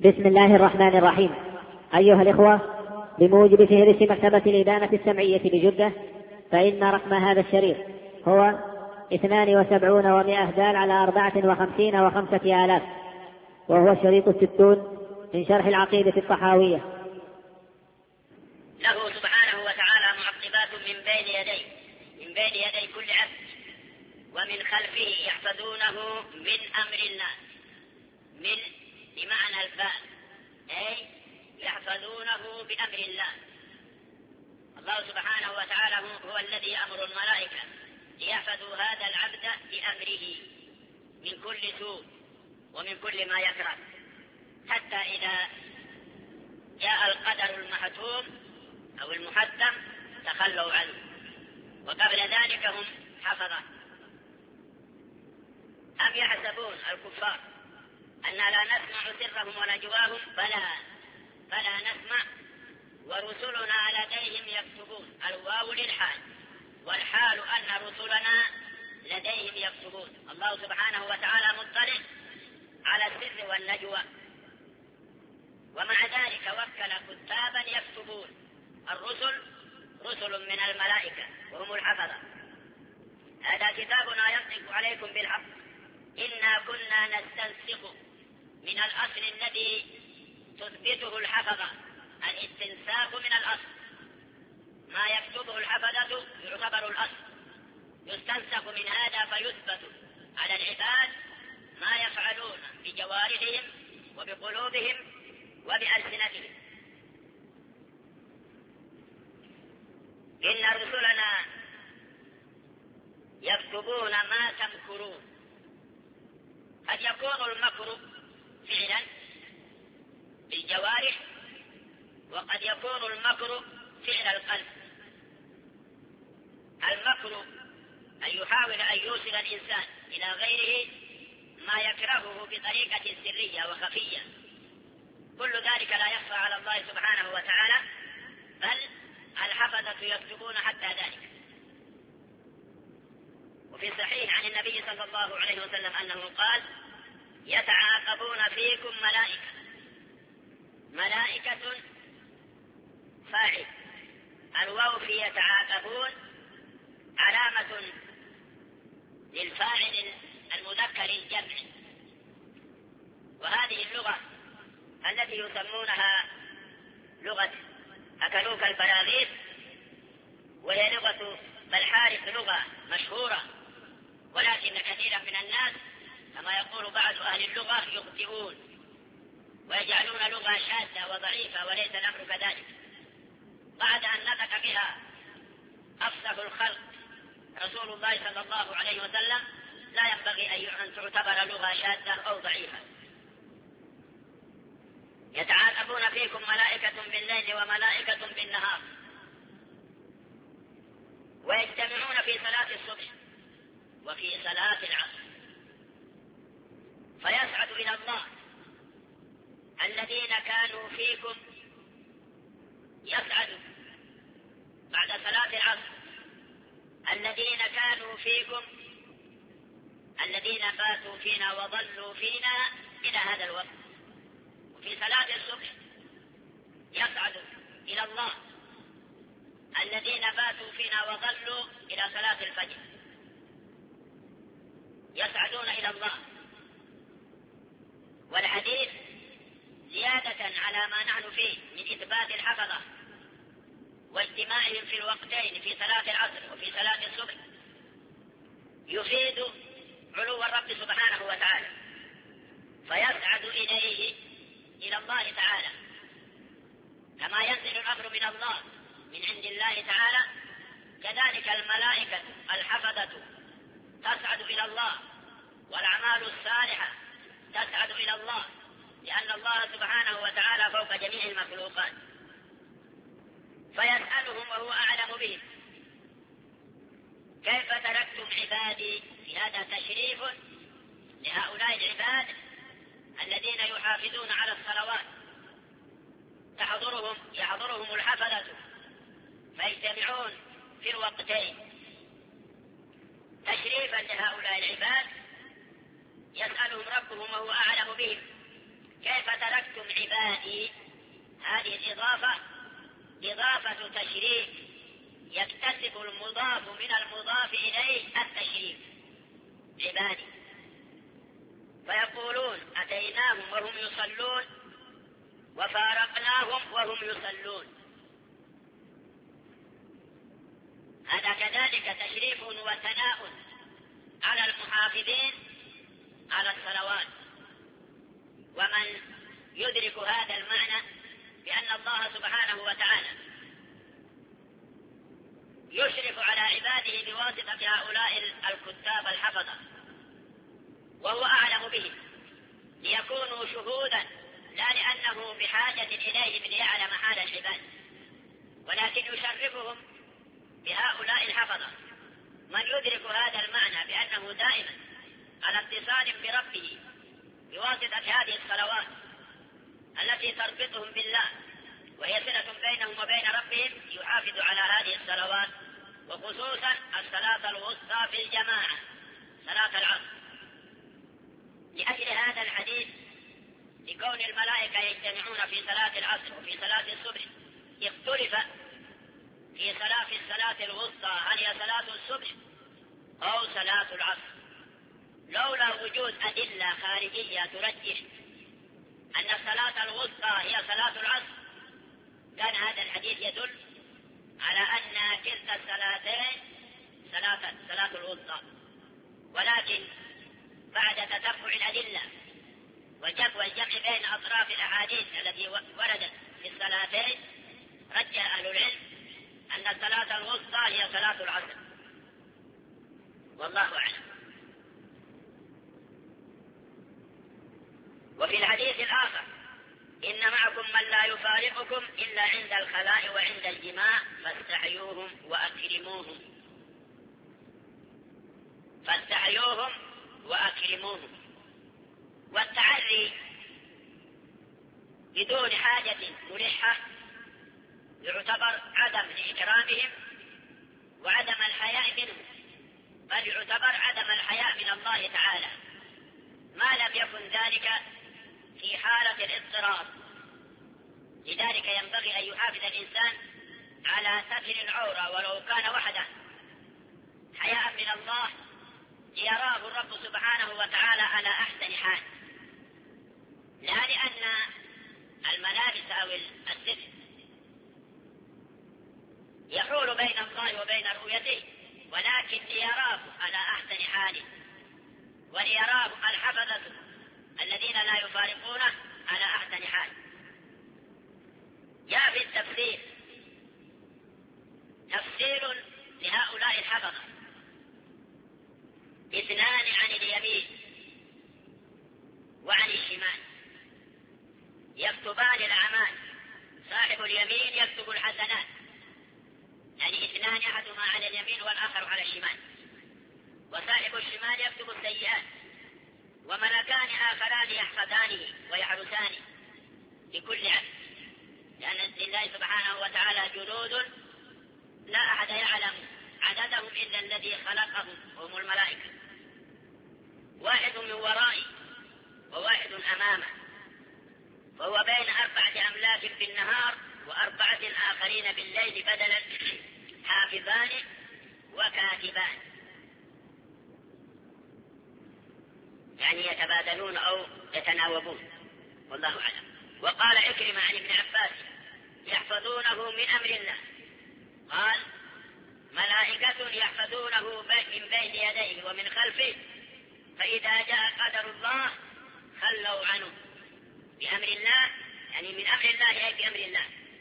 بسم الله الرحمن الرحيم. أيها الإخوة، بموجب فهرس مكتبة الإبانة السمعية بجدة، فإن رقم هذا الشريط هو 72 و100 دال على 54 و5 آلاف، وهو الشريط 60 من شرح العقيدة الطحاوية. له سبحانه وتعالى معقبات من بين يدي كل عبد ومن خلفه يحفظونه من أمر الله. من بمعنى الفاء، أي يحفظونه بأمر الله. الله سبحانه وتعالى هو الذي يأمر الملائكة ليحفظوا هذا العبد بأمره من كل سوء ومن كل ما يكره، حتى إذا جاء القدر المحتوم أو المحتم تخلوا عنه، وقبل ذلك هم حفظه. أم يحسبون الكفار أن لا نسمع سرهم ونجواهم؟ فلا نسمع، ورسلنا لديهم يكتبون. الواو للحال، والحال أن رسلنا لديهم يكتبون. الله سبحانه وتعالى مطلع على السر والنجوى، ومع ذلك وكل كتابا يكتبون. الرسل رسل من الملائكة وهم الحفظة. هذا كتابنا ينطق عليكم بالحق، إنا كنا نستنسخ من الأصل الذي تثبته الحفظة. الاستنساخ من الأصل، ما يكتبه الحفظة يعتبر الأصل، يستنسخ من هذا فيثبت على العباد ما يفعلون بجوارحهم وبقلوبهم وبألسنتهم. إن رسلنا يكتبون ما تمكرون. قد يكون المكر فعلا بالجوارح، وقد يكون المكر فعل القلب. المكر أن يحاول أن يوصل الإنسان إلى غيره ما يكرهه بطريقة سرية وخفية. كل ذلك لا يخفى على الله سبحانه وتعالى، بل الحفظة يكتبون حتى ذلك. وفي الصحيح عن النبي صلى الله عليه وسلم أنه قال: يتعاقبون فيكم ملائكة فاعل. الواو في يتعاقبون علامة للفاعل المذكر الجمع. وهذه اللغة التي يسمونها لغة أكلوك البلاغيث، وهي لغة بالحارث، لغة مشهورة، ولكن كثيرا من الناس كما يقول بعض أهل اللغة يخطئون ويجعلون لغة شاذة وضعيفة، وليس الأمر كذلك. بعد أن نطق بها أفصح الخلق رسول الله صلى الله عليه وسلم، لا ينبغي أن تعتبر لغة شاذة أو ضعيفة. يتعاقبون فيكم ملائكة بالليل وملائكة بالنهار، ويجتمعون في صلاة الصبح وفي صلاة العصر، فيسعد إلى الله الذين كانوا فيكم، يسعد بعد صلاة العصر الذين كانوا فيكم، الذين باتوا فينا وظلوا فينا إلى هذا الوقت. وفي صلاة الصبح يسعد إلى الله الذين باتوا فينا وظلوا إلى صلاة الفجر، يسعدون إلى الله. والحديث زيادة على ما نحن فيه من إثبات الحفظة واجتماعهم في الوقتين في صلاة العصر وفي صلاة الصبح يفيد علو الرب سبحانه وتعالى، فيسعد إلى الله تعالى. كما ينزل الأمر من الله من عند الله تعالى، كذلك الملائكة الحفظة تسعد إلى الله، والأعمال الصالحة تسعد إلى الله، لأن الله سبحانه وتعالى فوق جميع المخلوقات. فيسألهم وهو أعلم بهم: كيف تركتم عبادي؟ في هذا تشريف لهؤلاء العباد الذين يحافظون على الصلوات، يحضرهم الحفظة فيجتمعون في الوقتين. تشريفا لهؤلاء العباد يسألهم ربهم وهو أعلم بهم: كيف تركتم عبادي؟ هذه الإضافة إضافة تشريف، يكتسب المضاف من المضاف إليه التشريف، عبادي. فيقولون أتيناهم وهم يصلون وفارقناهم وهم يصلون، هذا كذلك تشريف وثناء على المحافظين على الصلوات. ومن يدرك هذا المعنى بأن الله سبحانه وتعالى يشرف على عباده بواسطة هؤلاء الكتاب الحفظة، وهو أعلم بهم ليكونوا شهودا، لا لأنه بحاجة إليهم ليعلم حال العباد، ولكن يشرفهم بهؤلاء الحفظة. من يدرك هذا المعنى بأنه دائما على اتصال بربه بواسطة هذه الصلوات التي تربطهم بالله وهي صلة بينهم وبين ربهم، يحافظ على هذه الصلوات، وخصوصا الصلاة الوسطى في الجماعة، صلاة العصر. لأجل هذا الحديث لكون الملائكة يجتمعون في صلاة العصر وفي صلاة الصبح، اختلف في الصلاة الوسطى هل هي صلاة الصبح أو صلاة العصر. لولا وجود أدلة خارجية ترجح أن الصلاة الوسطى هي صلاة العصر كان هذا الحديث يدل على أن كلتا الصلاتين صلاة الوسطى، ولكن بعد تتبع الأدلة والجمع بين أطراف الأحاديث التي وردت في الصلاتين، رجح أهل العلم أن الصلاة الوسطى هي صلاة العصر، والله أعلم. وفي الحديث الآخر إن معكم من لا يفارقكم إلا عند الخلاء وعند الجماع فاستحيوهم وأكرموهم. والتعري بدون حاجة ملحة يعتبر عدم إكرامهم وعدم الحياء منهم، بل يعتبر عدم الحياء من الله تعالى، ما لم يكن ذلك في حالة الاضطرار. لذلك ينبغي أن يحافظ الإنسان على ستر العورة ولو كان وحده، حياء من الله ليراه الرب سبحانه وتعالى على أحسن حال، لا لأن الملابس أو الستر يحول بين الله وبين رؤيته، ولكن ليراه على أحسن حال، وليراه الحفظة الذين لا يفارقونه على أحسن حال. جاء في التفسير تفسير لهؤلاء الحفظة: اثنان عن اليمين وعن الشمال يكتبان الأعمال، صاحب اليمين يكتب الحسنات، يعني اثنان أحدهما على اليمين والآخر على الشمال، وصاحب الشمال يكتب السيئات، وملكان آخران يحفظانه ويحرسانه لكل عبد، لأن لله سبحانه وتعالى جنود لا أحد يعلم عددهم إلا الذي خلقهم، هم الملائكة، واحد من ورائه وواحد أمامه، فهو بين 4 أملاك بالنهار و4 آخرين بالليل، بدلا حافظان وكاتبان، يعني يتبادلون أو يتناوبون، والله أعلم. وقال عكرمة عن ابن عباس: يحفظونه من أمر الله، قال: ملائكة يحفظونه من بين يديه ومن خلفه، فإذا جاء قدر الله خلوا عنه. بأمر الله يعني من أمر الله أي بأمر الله.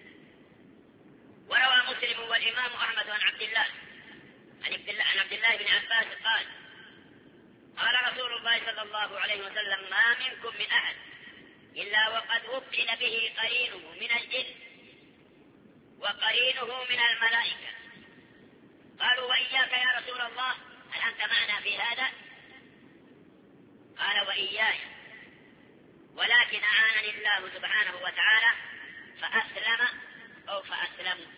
وروى مسلم والإمام أحمد عن عبد الله بن عباس قال: قال رسول الله صلى الله عليه وسلم: ما منكم من أحد إلا وقد وكل به قرينه من الجن وقرينه من الملائكة. قالوا: وإياك يا رسول الله، هل أنت معنا في هذا؟ قال: وإياي، ولكن أعانني الله سبحانه وتعالى فأسلم أو فأسلموا.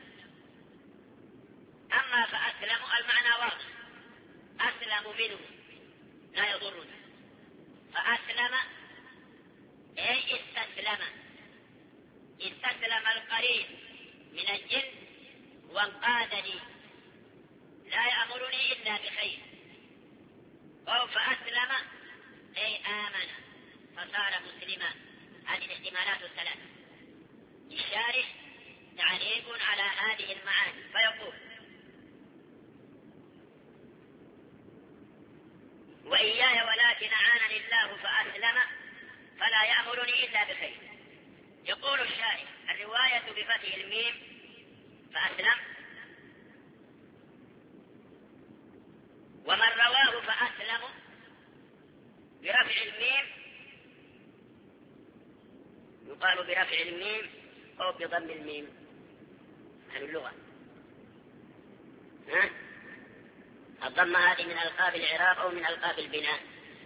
أما فأسلموا المعنى واضح، أسلموا منه لا يضرنا، فأسلم أي استسلم الاحتمالات الثلاث. للشارح تعليق على هذه المعاني فيقول: وإياي ولكن أعانني الله فأسلم فلا يأمرني إلا بخير. يقول الشارح: الرواية بفتح الميم فأسلم، ومن رواه فأسلم برفع الميم يقال برفع الميم أو بضم الميم. هذه اللغة. الضمة هذه من ألقاب الإعراب أو من ألقاب البناء؟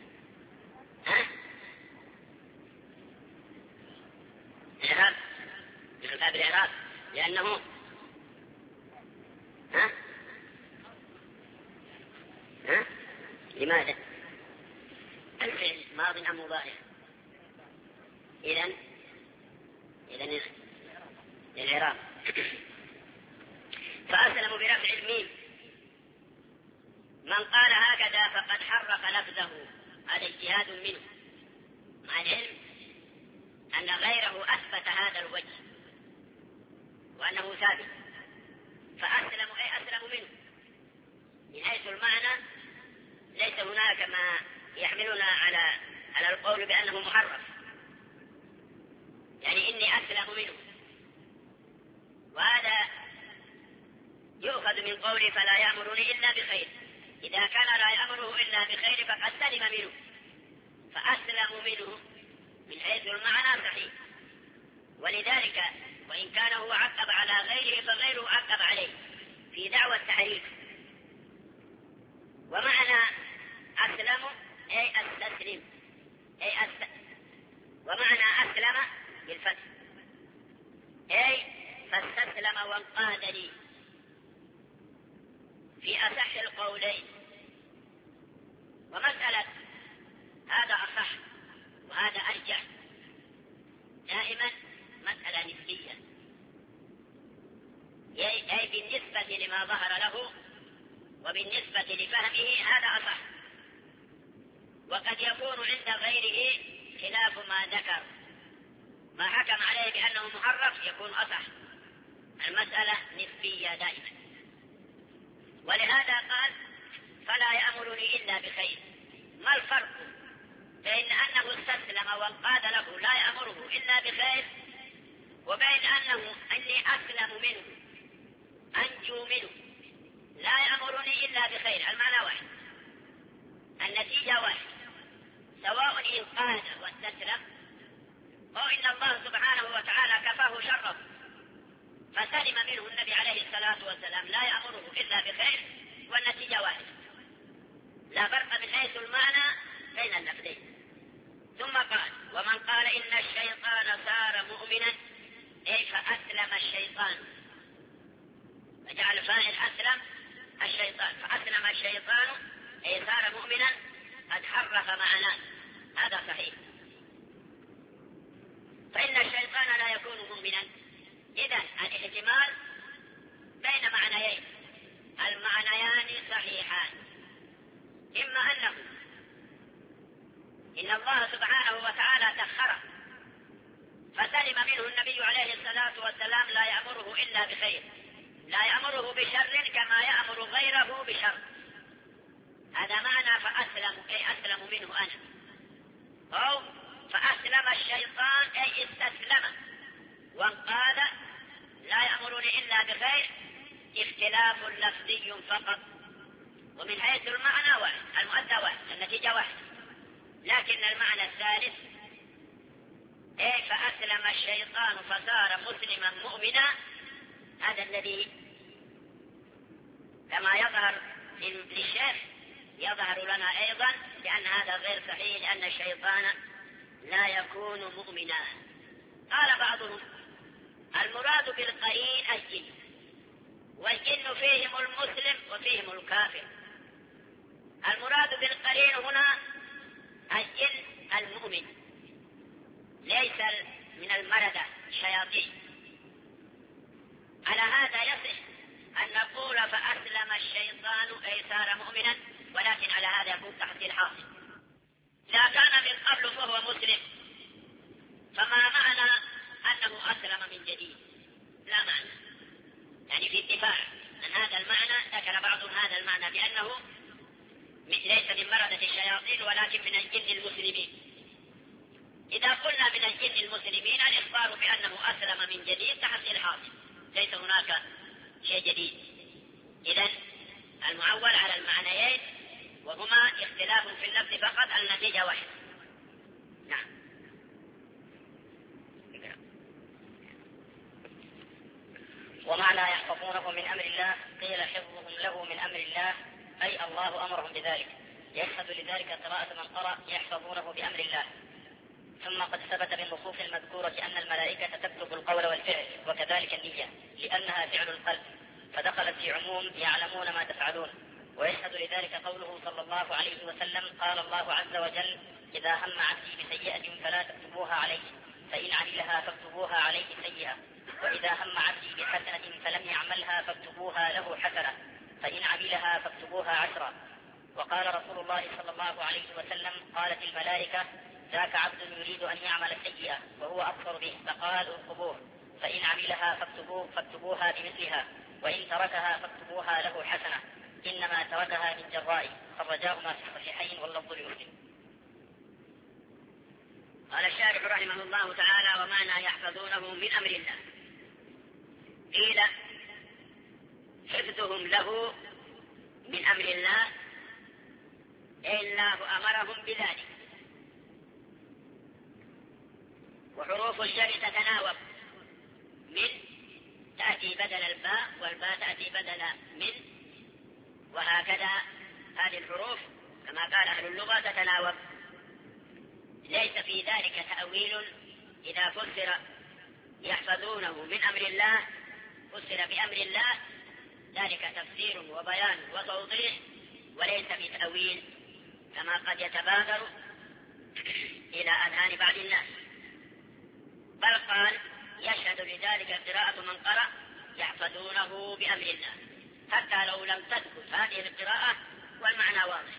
إعراب، من ألقاب الإعراب، لأنه لماذا؟ الفعل ماض أم مضارع؟ إذن للإعراب. فأسلم برفع الميم. من قال هكذا فقد حرف لفظه، هذا اجتهاد منه، مع العلم أن غيره أثبت هذا الوجه وأنه ثابت. فأسلم أي أسلم منه، من حيث المعنى ليس هناك ما يحملنا على القول بأنه محرف، يعني إني أسلم منه. وهذا يؤخذ من قوله فلا يأمرني إلا بخير. إذا كان لا يأمره إلا بخير فقد سلم منه، فأسلم منه من حيث المعنى صحيح. ولذلك وإن كان هو عقب على غيره فغيره عقب عليه في دعوى التحريف. ومعنى أسلم أي أستسلم، ومعنى أسلم بالفتح أي فاستسلم وانقاد لي. في أصح القولين، ومسألة هذا أصح وهذا أرجح دائما مسألة نسبية، أي بالنسبة لما ظهر له وبالنسبة لفهمه هذا أصح. وقد يكون عند غيره خلاف ما ذكر، ما حكم عليه بأنه محرف يكون أصح. المسألة نسبية دائما. ولهذا قال فلا يأمرني إلا بخير. ما الفرق بين أنه استسلم وانقاد له لا يأمره إلا بخير، وبين أني أسلم منه أنجو منه لا يأمرني إلا بخير؟ المعنى واحد، النتيجة واحد، سواء انقاد واستسلم أو إن الله سبحانه وتعالى كفاه شره فسلم منه النبي عليه الصلاة والسلام لا يأمره إلا بخير، والنتيجة واحد، لا فرق من حيث المعنى بين اللفظين. ثم قال ومن قال إن الشيطان صار مؤمنا أي فأسلم الشيطان، فجعل فاعل أسلم الشيطان، فأسلم الشيطان أي صار مؤمنا، قد حرف معناه، هذا صحيح. فإن الشيطان لا يكون مؤمنا. إذن الاحتمال بين معنيين، المعنيان صحيحان، إما أنه إن الله سبحانه وتعالى سخره فسلم منه النبي عليه الصلاة والسلام لا يأمره إلا بخير، لا يأمره بشر كما يأمر غيره بشر، هذا معنى فأسلم أي أسلم منه أنا. أو فأسلم الشيطان أي استسلم وانقاد لا يأمرني إلا بخير، اختلاف لفظي فقط، ومن حيث المعنى واحد، المؤدى واحد، النتيجة واحد، لكن المعنى الثالث أي فأسلم الشيطان فصار مسلما مؤمنا، هذا الذي كما يظهر للشيخ يظهر لنا أيضا لأن هذا غير صحيح، لأن الشيطان لا يكون مؤمنا. قال بعضهم المراد بالقرين الجن، والجن فيهم المسلم وفيهم الكافر. المراد بالقرين هنا الجن المؤمن، ليس من المردة الشياطين. على هذا يصح أن نقول فأسلم الشيطان أي صار مؤمنا، ولكن على هذا يكون تحصيل حاصل. إذا كان من قبل فهو مسلم فما معنى أنه أسلم من جديد؟ لا معنى، يعني في اتفاق أن هذا المعنى. ذكر بعضهم هذا المعنى بأنه ليس من مردة الشياطين ولكن من الجن المسلمين. إذا قلنا من الجن المسلمين الإخبار بأنه أسلم من جديد تحصيل حاصل، ليس هناك شيء جديد. إذن المعول على المعنيين وهما اختلاف في اللفظ فقط، النتيجة واحد. نعم. ومعنى يحفظونه من أمر الله قيل حفظهم له من أمر الله أي الله أمرهم بذلك، يشهد لذلك قراءة من قرأ يحفظونه بأمر الله. ثم قد ثبت بالنصوص المذكورة أن الملائكة تكتب القول والفعل وكذلك النية لأنها فعل القلب، فدخلت في عموم يعلمون ما تفعلون. ويشهد لذلك قوله صلى الله عليه وسلم قال الله عز وجل إذا هم عبدي بسيئة فلا تكتبوها عليه فإن عملها فاكتبوها عليه سيئة، وإذا هم عبدي بحسنة فلم يعملها فاكتبوها له حسنة فإن عملها فاكتبوها عشرا. وقال رسول الله صلى الله عليه وسلم قالت الملائكة ذاك عبد يريد أن يعمل سيئة وهو أبصر به فقالوا اكتبوه فإن عملها فاكتبوها بمثلها وإن تركها فاكتبوها له حسنة إنما تركها من جرائه. خرجاهما في الصحيحين واللفظ لمسلم. قال الشارح رحمه الله تعالى ومعنى يحفظونه من أمر الله قيل حفظهم له من أمر الله الله أمرهم بذلك. وحروف الجر تتناوب، من تأتي بدل الباء والباء تأتي بدل من، وهكذا هذه الحروف كما قال أهل اللغة تتناوب. ليس في ذلك تأويل إذا فسر يحفظونه من أمر الله فسر بأمر الله، ذلك تفسير وبيان وتوضيح وليس بتأويل كما قد يتبادر إلى أذهان بعض الناس. بل قال يشهد لذلك قراءة من قرأ يحفظونه بأمر الله، حتى لو لم تثبت هذه القراءة والمعنى واضح.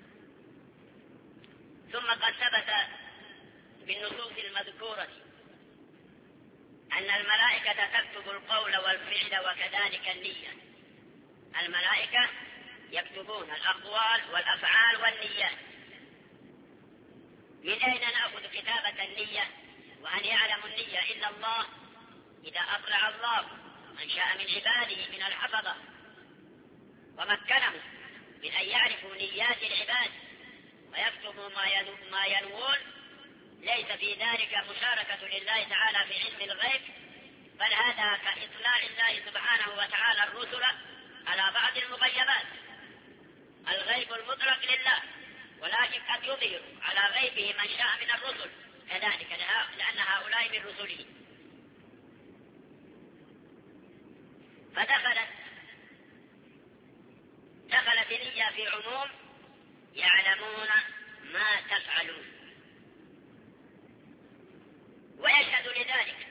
ثم قد ثبت بالنصوص المذكورة أن الملائكة تكتب القول والفعل وكذلك النية. الملائكة يكتبون الأقوال والأفعال والنيات. من أين نأخذ كتابة النية وأن يعلم النية إلا الله؟ إذا أطلع الله من شاء من عباده من الحفظة ومكنه من أن يعرفوا نيات العباد ويكتبوا ما ينوون، ليس في ذلك مشاركة لله تعالى في علم الغيب، بل هذا كإطلاع الله سبحانه وتعالى الرسل على بعض المغيبات. الغيب المطلق لله، ولكن قد يظهر على غيبه من شاء من الرسل كذلك، لأن هؤلاء من رسله. دخلت النية في عموم يعلمون ما تفعلون. ويشهد لذلك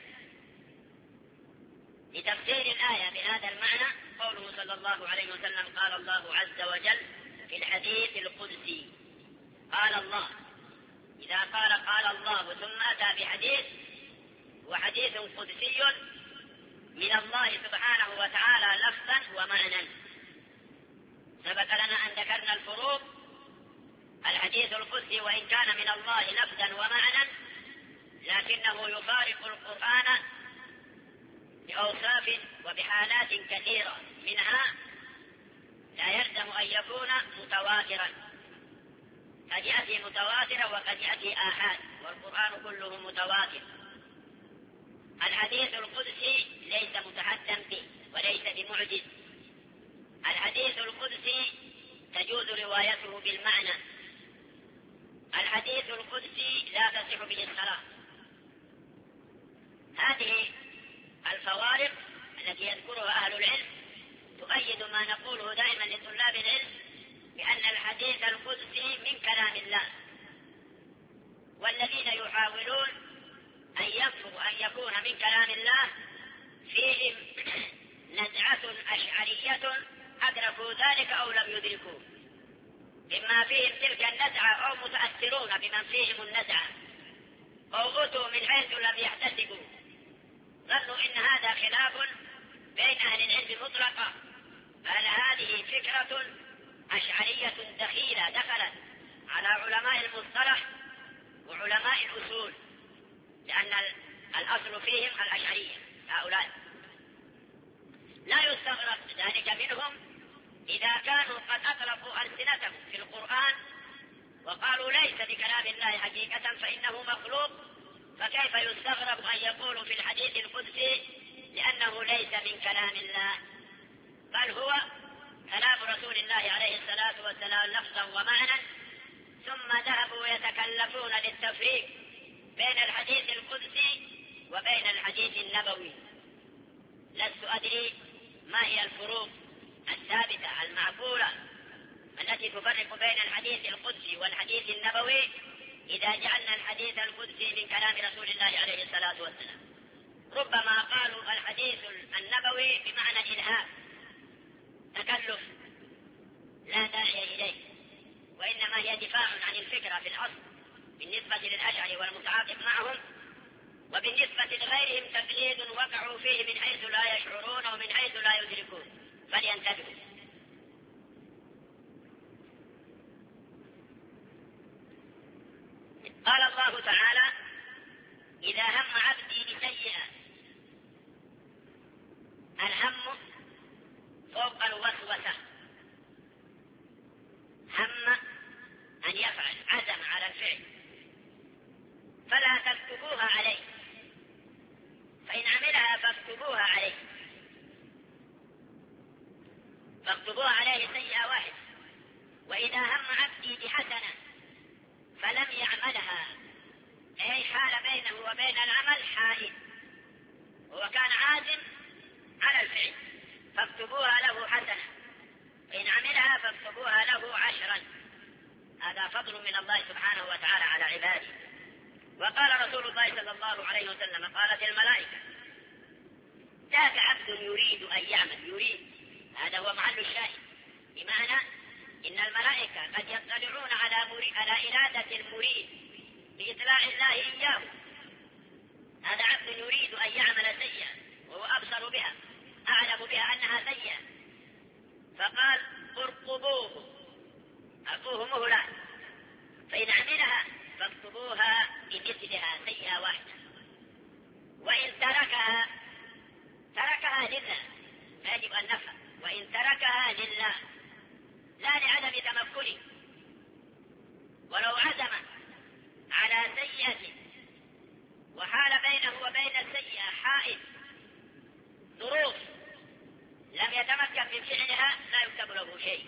لتفسير الآية بهذا المعنى قوله صلى الله عليه وسلم قال الله عز وجل في الحديث القدسي قال الله. إذا قال الله ثم أتى بحديث وحديث قدسي من الله سبحانه وتعالى لفظا ومعنى. سبق لنا أن ذكرنا الفروق. الحديث القدسي وإن كان من الله لفظا ومعنى لكنه يفارق القرآن بأوصاف وبحالات كثيرة، منها لا يلزم أن يكون متواترا، قد يأتي متواترا وقد يأتي آحاد، والقرآن كله متواتر. الحديث القدسي ليس متحدثا به وليس بمعجز. الحديث القدسي تجوز روايته بالمعنى. الحديث القدسي لا تصح به الصلاة. هذه الفوارق التي يذكرها أهل العلم تؤيد ما نقوله دائما لطلاب العلم بأن الحديث القدسي من كلام الله، والذين يحاولون أن يطلبوا أن يكون من كلام الله فيهم نزعة أشعرية أدركوا ذلك أو لم يدركوا، إما فيهم تلك النزعة أو متأثرون بمن فيهم النزعة. أو أتوا من حيث لم يحتسبوا، ظنوا إن هذا خلاف بين أهل العلم مطلقا. قال هذه فكرة أشعرية دخيلة دخلت على علماء المصطلح وعلماء الأصول، لأن الأصل فيهم الأشعرية هؤلاء. لا يستغرب ذلك منهم إذا كانوا قد أطلقوا ألسنتهم في القرآن وقالوا ليس بكلام الله حقيقة فإنه مخلوق، فكيف يستغرب أن يقولوا في الحديث القدسي لأنه ليس من كلام الله، بل هو كلام رسول الله عليه الصلاة والسلام لفظا ومعنى. ثم ذهبوا يتكلفون للتفريق بين الحديث القدسي وبين الحديث النبوي. لست أدري ما هي الفروق الثابتة المعقولة التي تفرق بين الحديث القدسي والحديث النبوي إذا جعلنا الحديث القدسي من كلام رسول الله عليه الصلاة والسلام. ربما قالوا الحديث النبوي بمعنى الإلهام، تكلف لا داعي إليه، وإنما هي دفاع عن الفكرة في الأصل بالنسبة للأشعري والمتعاطف معهم، وبالنسبة لغيرهم تقليد وقعوا فيه من حيث لا يشعرون ومن حيث لا يدركون، فلينتبهوا. قال الله تعالى إذا هم عبدي بسيئة. الهم فوق الوسوسة، هم أن يفعل، عزم على الفعل، فلا تكتبوها عليه، فإن عملها فاكتبوها عليه، فاكتبوها عليه سيئة واحدة. وإذا هم عبدي بحسنة فلم يعملها، أي حال بينه وبين العمل حائل، هو كان عازم على الفعل، فاكتبوها له حسنة، فإن عملها فاكتبوها له 10. هذا فضل من الله سبحانه وتعالى على عباده. وقال رسول الله صلى الله عليه وسلم قالت الملائكة ذاك عبد يريد أن يعمل، يريد، هذا هو محل الشاهد، بمعنى إن الملائكة قد يطلعون على إرادة المريد بإطلاع الله إياه. هذا عبد يريد أن يعمل سيئة وهو أبصر بها، أعلم بها أنها سيئة، فقال ارقبوه، أعطوه مهلة، فإن عملها فاكتبوها بمثلها سيئة واحدة، وإن تركها لله، يجب أن نفهم، وإن تركها لله لا لعدم تمكنه، ولو عزم على سيئة وحال بينه وبين السيئة حائل، ظروف، لم يتمكن من فعلها لا يكتب له شيء.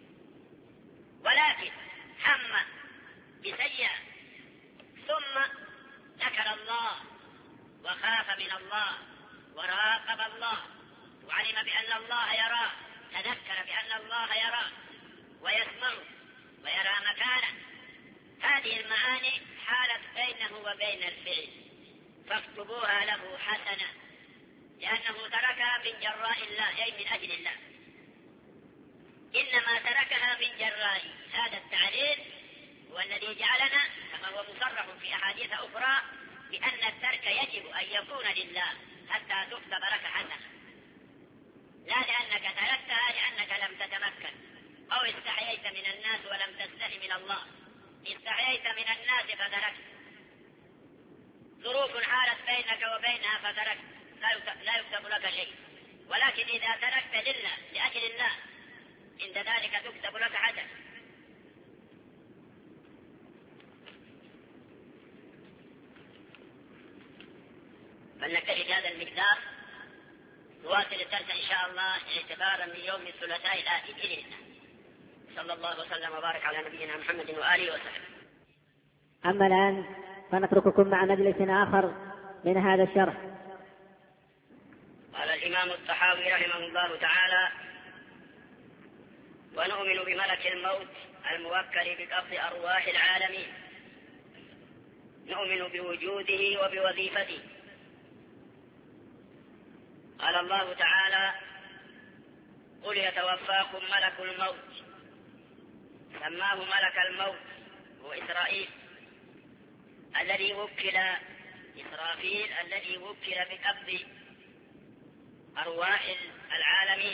ولكن هم بسيئة ثم ذكر الله وخاف من الله وراقب الله وعلم بأن الله يراه، تذكر بأن الله يراه ويسمع ويرى مكانه، هذه المعاني حالت بينه وبين الفعل، فاكتبوها له حسنة، لأنه تركها من جراء الله، أي من أجل الله، إنما تركها من جراء. هذا التعليل هو الذي جعلنا كما هو مصرح في أحاديث أخرى بأن الترك يجب أن يكون لله حتى تكتب لك حسنة، لا لأنك تركتها لأنك لم تتمكن أو استحييت من الناس ولم تستحي من الله. استحييت من الناس فتركت، ظروف حالت بينك وبينها فتركت، لا يكتب لك شيء. ولكن إذا تركت لله لأجل الله عند ذلك تكتب لك حسنة. فلنكتفي هذا المقدار، نواصل الدرس إن شاء الله اعتبارا من يوم الثلاثاء الآتي بإذن الله. صلى الله وسلم وبارك على نبينا محمد وآله وسلم. أما الآن فنترككم مع مجلس آخر من هذا الشرح. قال الإمام الطحاوي رحمه الله تعالى: ونؤمن بملك الموت الموكل بقبض أرواح العالمين، نؤمن بوجوده وبوظيفته. قال الله تعالى: قل يتوفاكم ملك الموت، سماه ملك الموت هو إسرائيل، الذي وكل إسرافيل الذي وكل بقبض أرواح العالمين.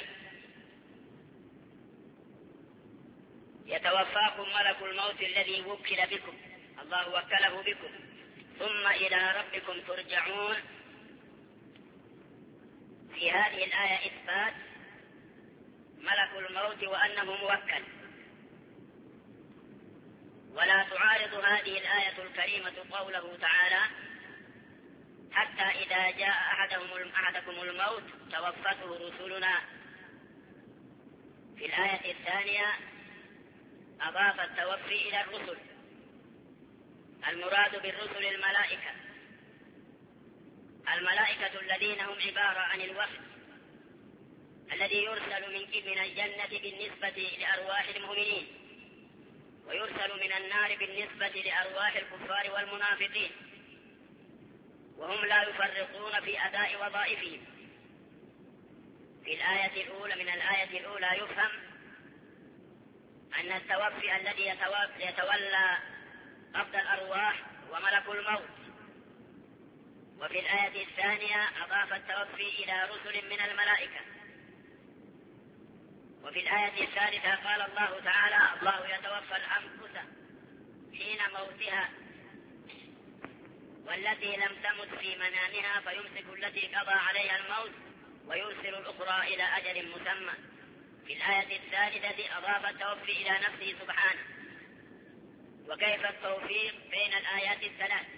يتوفاكم ملك الموت الذي وكل بكم، الله وكله بكم، ثم إلى ربكم ترجعون. في هذه الآية إثبات ملك الموت وأنه موكل، ولا تعارض هذه الآية الكريمة قوله تعالى: حتى إذا جاء أحدكم الموت توفته رسلنا. في الآية الثانية أضاف التوفي إلى الرسل، المراد بالرسل الملائكة الذين هم عبارة عن الوفد الذي يرسل من الجنة بالنسبة لأرواح المؤمنين، ويرسل من النار بالنسبة لأرواح الكفار والمنافقين، وهم لا يفرقون في أداء وظائفهم. في الآية الأولى من الآية الأولى يفهم أن التوفي الذي يتولى قبض الأرواح وملك الموت. وفي الآية الثانية أضاف التوفي إلى رسل من الملائكة. وفي الآية الثالثة قال الله تعالى: الله يتوفى الأنفس حين موتها والتي لم تمت في منامها فيمسك التي قضى عليها الموت ويرسل الأخرى إلى أجل مسمى. في الآية الثالثة أضاف التوفي إلى نفسه سبحانه. وكيف التوفيق بين الآيات الثلاث؟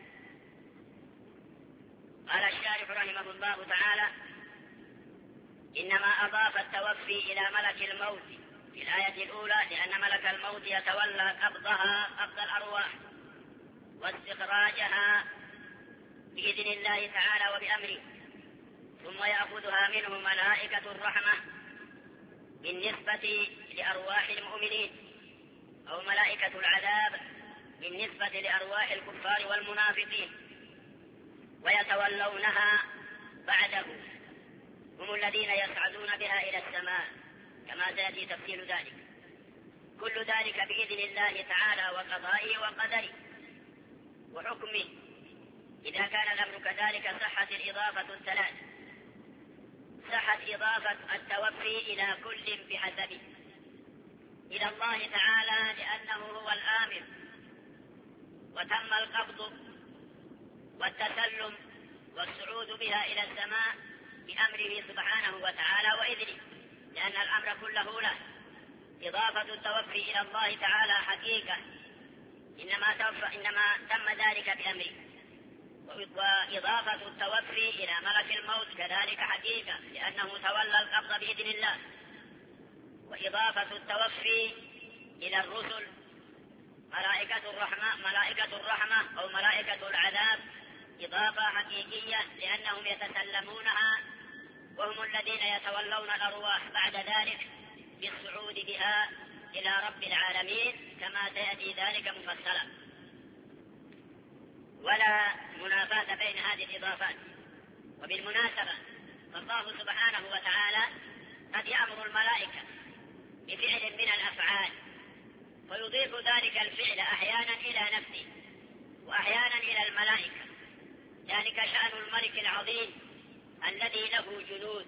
قال الشارح رحمه الله تعالى: إنما أضاف التوفي إلى ملك الموت في الآية الأولى لأن ملك الموت يتولى قبض الأرواح واستخراجها بإذن الله تعالى وبأمره، ثم يأخذها منه ملائكة الرحمة بالنسبة لأرواح المؤمنين، أو ملائكة العذاب بالنسبة لأرواح الكفار والمنافقين، ويتولونها بعده، هم الذين يصعدون بها إلى السماء كما سيأتي تفصيل ذلك. كل ذلك بإذن الله تعالى وقضائه وقدره وحكمه. إذا كان الأمر كذلك صحت الإضافة الثلاث: صحت إضافة التوفي إلى كل بحسبه، إلى الله تعالى لأنه هو الآمر، وتم القبض والتسلم والصعود بها إلى السماء بأمره سبحانه وتعالى وإذنه، لأن الأمر كله له. إضافة التوفي إلى الله تعالى حقيقة، إنما تم ذلك بأمره. وإضافة التوفي إلى ملك الموت كذلك حقيقة، لأنه تولى القبض بإذن الله. وإضافة التوفي إلى الرسل ملائكة الرحمة أو ملائكة العذاب إضافة حقيقية، لأنهم يتسلمونها وهم الذين يتولون الأرواح بعد ذلك بالصعود بها إلى رب العالمين كما سيأتي ذلك مفصلا. ولا منافاة بين هذه الإضافات. وبالمناسبة فالله سبحانه وتعالى قد يأمر الملائكة بفعل من الأفعال ويضيف ذلك الفعل أحيانا إلى نفسه وأحيانا إلى الملائكة. ذلك شأن الملك العظيم الذي له جنود،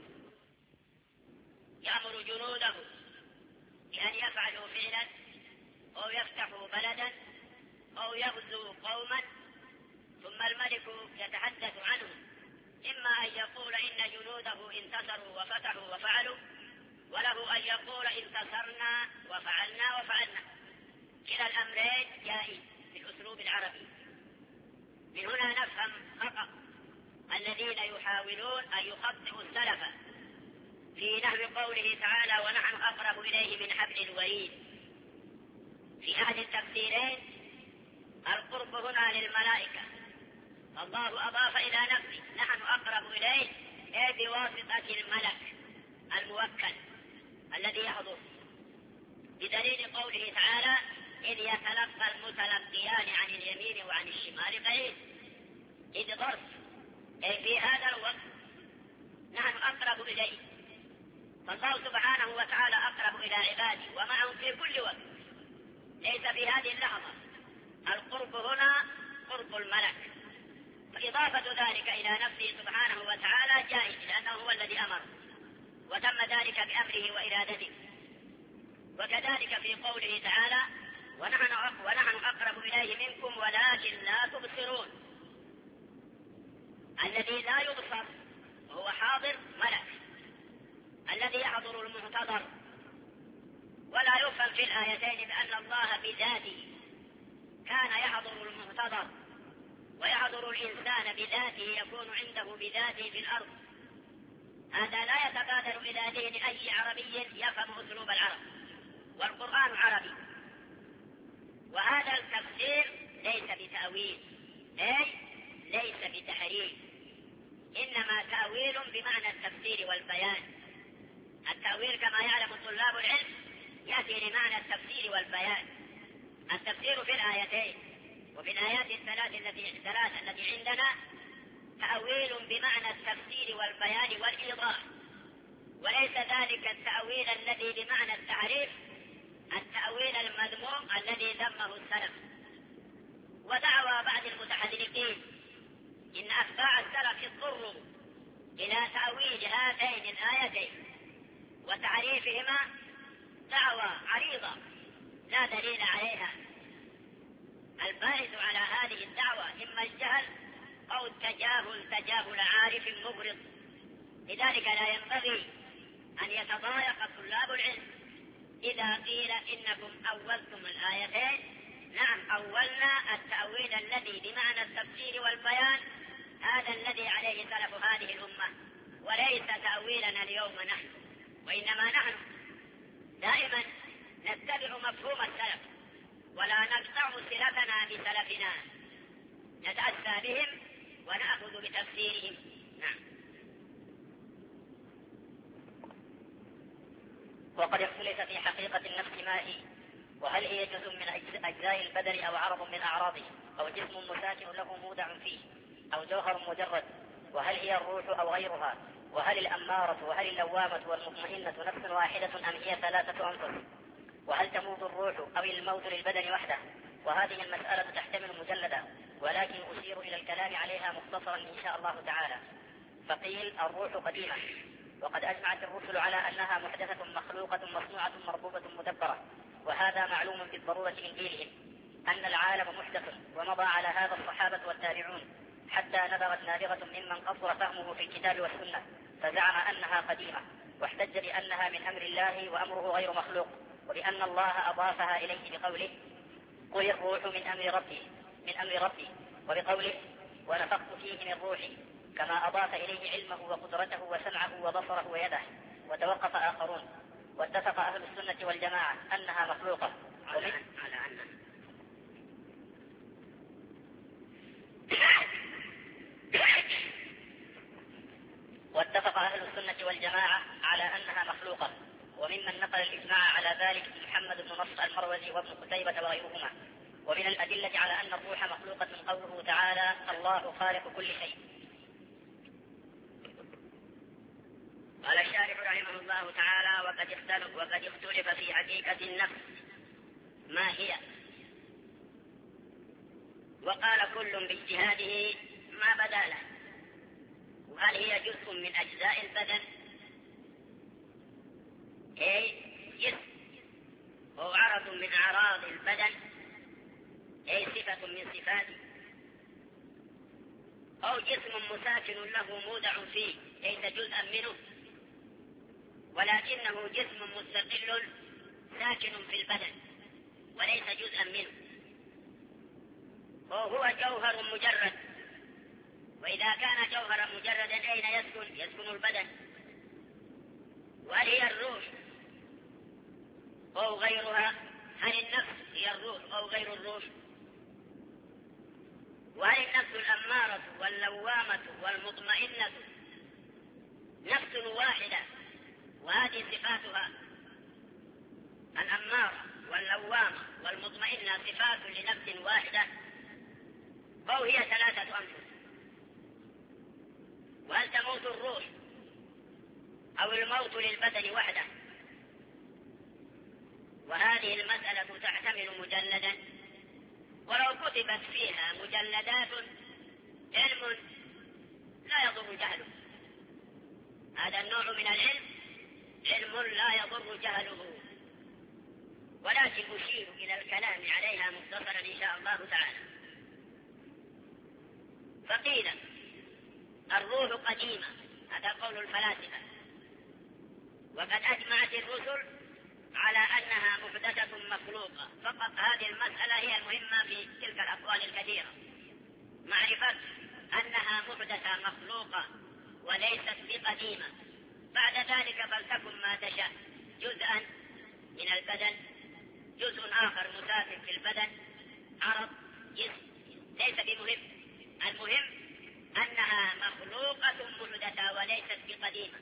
يأمر جنوده بأن يفعلوا فعلا أو يفتحوا بلدا أو يغزوا قوما، ثم الملك يتحدث عنهم، إما أن يقول إن جنوده انتصروا وفتحوا وفعلوا، وله أن يقول انتصرنا وفعلنا. كلا الأمرين جائز في الأسلوب العربي. من هنا نفهم خطأ الذين يحاولون أن يخطئوا السلف في نحو قوله تعالى: ونحن أقرب إليه من حبل الوريد. في أحد التفسيرين القرب هنا للملائكة، الله أضاف إلى نفسه نحن أقرب إليه بواسطة الملك الموكل الذي يحضر، بدليل قوله تعالى: إذ يتلقى المتلقيان عن اليمين وعن الشمال قعيد. إذ ظرف في هذا الوقت نحن أقرب إليه، فالله سبحانه وتعالى أقرب إلى عباده ومعهم في كل وقت، ليس في هذه اللحظة. القرب هنا قرب الملك، فإضافة ذلك إلى نفسه سبحانه وتعالى جائز لأنه هو الذي أمر وتم ذلك بأمره وإرادته. وكذلك في قوله تعالى ونحن أقرب إليه منكم ولكن لا تبصرون. الذي لا يبصر هو حاضر ملك الذي يحضر المحتضر. ولا يفهم في الآيتين بأن الله بذاته كان يحضر المحتضر ويحضر الإنسان بذاته يكون عنده بذاته في الأرض. هذا لا يتبادر إلى ذهن أي عربي يفهم أسلوب العرب، والقرآن عربي. وهذا التفسير ليس بتأويل، ليس بتحريف، إنما تأويل بمعنى التفسير والبيان. التأويل كما يعلم طلاب العلم يأتي لمعنى التفسير والبيان. التفسير في الآيتين وفي الآيات الثلاث التي عندنا تأويل بمعنى التفسير والبيان والإيضاح، وليس ذلك التأويل الذي بمعنى التعريف، التأويل المذموم الذي ذمه السلف. ودعوى بعض المتحدثين إن أتباع السلف اضطروا إلى تأويل هاتين الآيتين وتعريفهما دعوى عريضة لا دليل عليها. الباعث على هذه الدعوة إما الجهل أو تجاهل عارف مبرد. لذلك لا ينبغي أن يتضايق طلاب العلم إذا قيل إنكم أولتم الآيتين. نعم، أولنا التأويل الذي بمعنى التفسير والبيان، هذا الذي عليه سلف هذه الأمة، وليس تأويلنا اليوم نحن، وإنما نحن دائما نتبع مفهوم السلف ولا نقطع صلتنا بسلفنا، نتأسى بهم ونأخذ بتفسيرهم. نعم. وقد اختلف في حقيقة النفس ما هي، وهل هي جزء من أجزاء البدن أو عرض من أعراضه، أو جسم مساكن له مودع فيه، أو جوهر مجرد، وهل هي الروح أو غيرها، وهل الأمارة وهل اللوامة والمطمئنة نفس واحدة أم هي ثلاثة أنفس، وهل تموت الروح أو الموت للبدن وحده. وهذه المسألة تحتمل مجلدا، ولكن أشير إلى الكلام عليها مختصرا إن شاء الله تعالى. فقيل الروح قديمة، وقد أجمعت الرسل على أنها محدثة مخلوقة مصنوعة مربوبة مدبرة، وهذا معلوم بالضرورة من دينهم أن العالم محدث. ومضى على هذا الصحابة والتابعون حتى نبغت نابغة ممن قصر فهمه في الكتاب والسنة فزعم أنها قديمة، واحتج بأنها من أمر الله وأمره غير مخلوق، وبأن الله أضافها إليه بقوله قل الروح من أمر ربي، وبقوله ونفخت فيه من روحي، كما أضاف إليه علمه وقدرته وسمعه وبصره ويده. وتوقف آخرون، واتفق أهل السنة والجماعة أنها مخلوقة واتفق أهل السنة والجماعة على أنها مخلوقة. وممن نقل الإجماع على ذلك محمد بن نصر المروزي وابن قتيبة وغيرهما. ومن الأدلة على أن الروح مخلوقة قوله تعالى الله خالق كل شيء. قال الشارح رحمه الله تعالى وقد اختلف في حقيقة النفس ما هي، وقال كل باجتهاده ما بدا له. وهل هي جزء من أجزاء البدن، أي جسم أو عرض من أعراض البدن، أي صفة من صفاته، أو جسم مساكن له مودع فيه ليس جزءا منه ولكنه جسم مستقل ساكن في البدن وليس جزءا منه، وهو جوهر مجرد. وإذا كان جوهرا مجردا أين يسكن البدن؟ وهل هي الروح أو غيرها؟ هل النفس هي الروح أو غير الروح؟ وهل النفس الأمارة واللوامة والمطمئنة نفس واحدة وهذه صفاتها؟ الأمارة واللوامة والمطمئنة صفات لنفس واحدة أو هي ثلاثة أنفس؟ وهل تموت الروح أو الموت للبدن وحده؟ وهذه المسألة تحتمل مجلدا ولو كتبت فيها مجلدات علم لا يضر جهله. هذا النوع من العلم علم لا يضر جهله، ولكن أشير إلى الكلام عليها مختصرا إن شاء الله تعالى. فقيل الروح قديمة، هذا قول الفلاسفة، وقد أجمعت الرسل على أنها محدثة مخلوقة. فقط هذه المسألة هي المهمة في تلك الأقوال الكثيرة، معرفة أنها محدثة مخلوقة وليست بقديمة. بعد ذلك فلتكن ما تشاء، جزءا من البدن، جزء آخر مسافر في البدن، عرض، جسم، ليس بمهم. المهم أنها مخلوقة محدثة وليست بقديمة،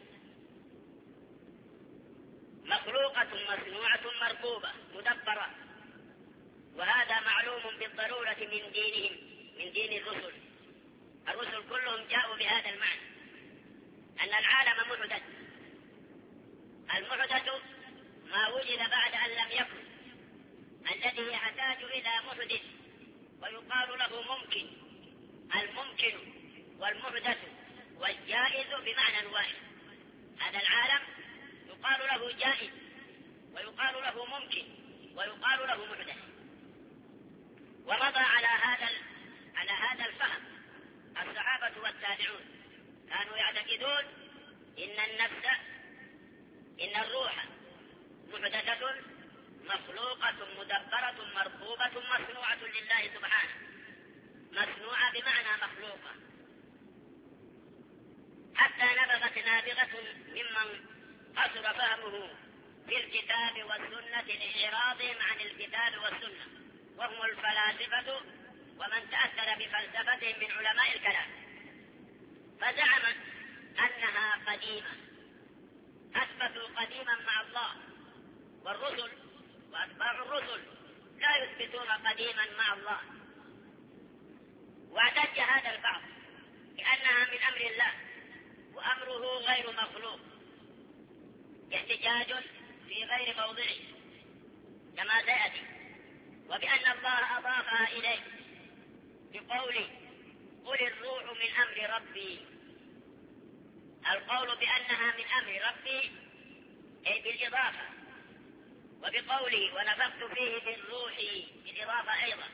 مخلوقة مصنوعة مركوبة مدبرة. وهذا معلوم بالضرورة من دينهم، من دين الرسل. الرسل كلهم جاءوا بهذا المعنى، أن العالم محدث. المحدث ما وجد بعد أن لم يكن، الذي يحتاج إلى محدث ويقال له ممكن. الممكن والمحدث والجائز بمعنى واحد. هذا العالم يقال له جائز ويقال له ممكن ويقال له محدث. ومضى على هذا الفهم الصحابة والتابعون. كانوا يعتقدون إن الروح محدثة مخلوقة مدبرة مركوبة مصنوعة لله سبحانه. مصنوعة بمعنى مخلوقة، حتى نبغت نابغة ممن قصر فهمه في الكتاب والسنة لإعراضهم عن الكتاب والسنة، وهم الفلاسفة ومن تأثر بفلسفتهم من علماء الكلام. فزعم أنها قديمة، أثبتوا قديما مع الله. والرسل وأتباع الرسل لا يثبتون قديما مع الله. واعتج هذا البعض بأنها من أمر الله وأمره غير مخلوق، احتجاج في غير موضعه كما سيأتي، وبأن الله أضافها إليه بقوله قل الروح من أمر ربي. القول بأنها من أمر ربي أي بالإضافة، وبقوله ونفخت فيه بالروح بالإضافة أيضا.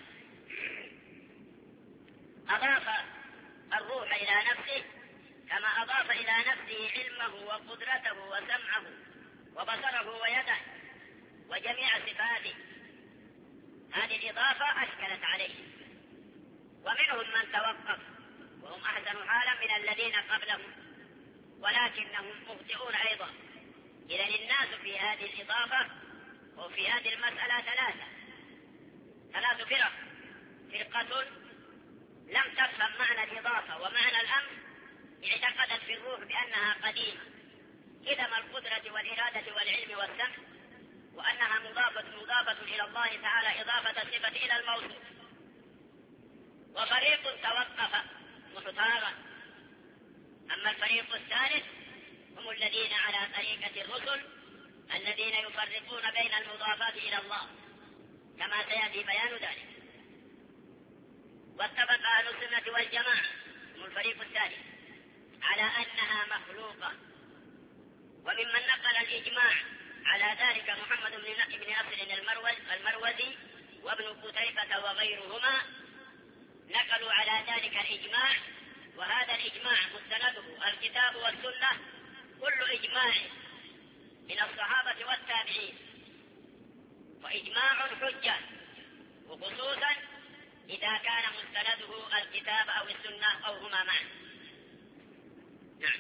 أضاف الروح إلى نفسه كما أضاف إلى نفسه علمه وقدرته وسمعه وبصره ويده وجميع صفاته. هذه الإضافة أشكلت عليه، ومنهم من توقف وهم أحسن حالا من الذين قبلهم، ولكنهم مخطئون أيضا. إذن الناس في هذه الإضافة وفي هذه المسألة ثلاث فرق. فرقة لم تفهم معنى الإضافة ومعنى الأمر، اعتقدت في الروح بأنها قديمة قدم القدرة والإرادة والعلم والسمع، وأنها مضافة إلى الله تعالى إضافة الصفة إلى الموصوف. وفريق توقف محتارا. أما الفريق الثالث هم الذين على طريقة الرسل الذين يفرقون بين المضافات إلى الله كما سيأتي بيان ذلك. واتفق أهل السنة والجماعة هم الفريق الثالث على أنها مخلوقة. وممن نقل الإجماع على ذلك محمد بن نصر المروزي وابن قتيبة وغيرهما، نقلوا على ذلك الإجماع. وهذا الإجماع مستنده الكتاب والسنة، كل إجماع من الصحابة والتابعين، وإجماع حجة، وخصوصا إذا كان مستنده الكتاب أو السنة أو هما معا. نعم.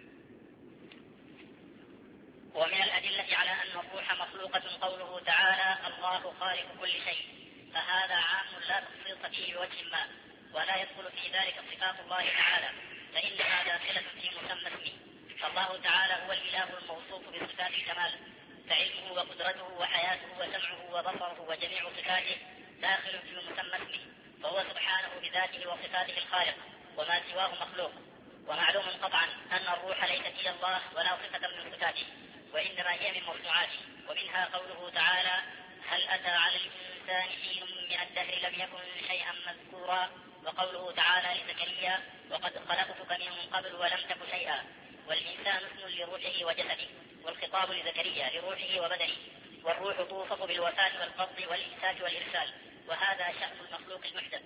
ومن الأدلة على أن الروح مخلوقة قوله تعالى الله خالق كل شيء، فهذا عام لا تخصيص فيه بوجه ما، ولا يدخل في ذلك صفات الله تعالى، فإنها داخلة في مسمى اسمه. فالله تعالى هو الإله الموصوف بصفات الكمال، فعلمه وقدرته وحياته وسمعه وبصره وجميع صفاته داخل في مسمى اسمه، فهو سبحانه بذاته وصفاته الخالق، وما سواه مخلوق. ومعلوم قطعا أن الروح ليست هي الله ولا صفة من صفاته، وإنما هي من مصنوعاته. ومنها قوله تعالى هل أتى على الإنسان حين من الدهر لم يكن شيئا مذكورا. وقوله تعالى لزكريا وقد خلقتك من قبل ولم تك شيئا. والإنسان اسم لروحه وجسده، والخطاب لزكريا لروحه وبدنه، والروح توصف بالوفاة والقبض والإمساك والإرسال، وهذا شأن المخلوق المحدث.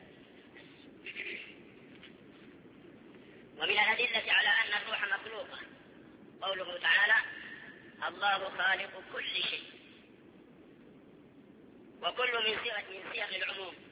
ومن الأدلة على أن الروح مخلوقة قوله تعالى الله خالق كل شيء، وكل من صيغ العموم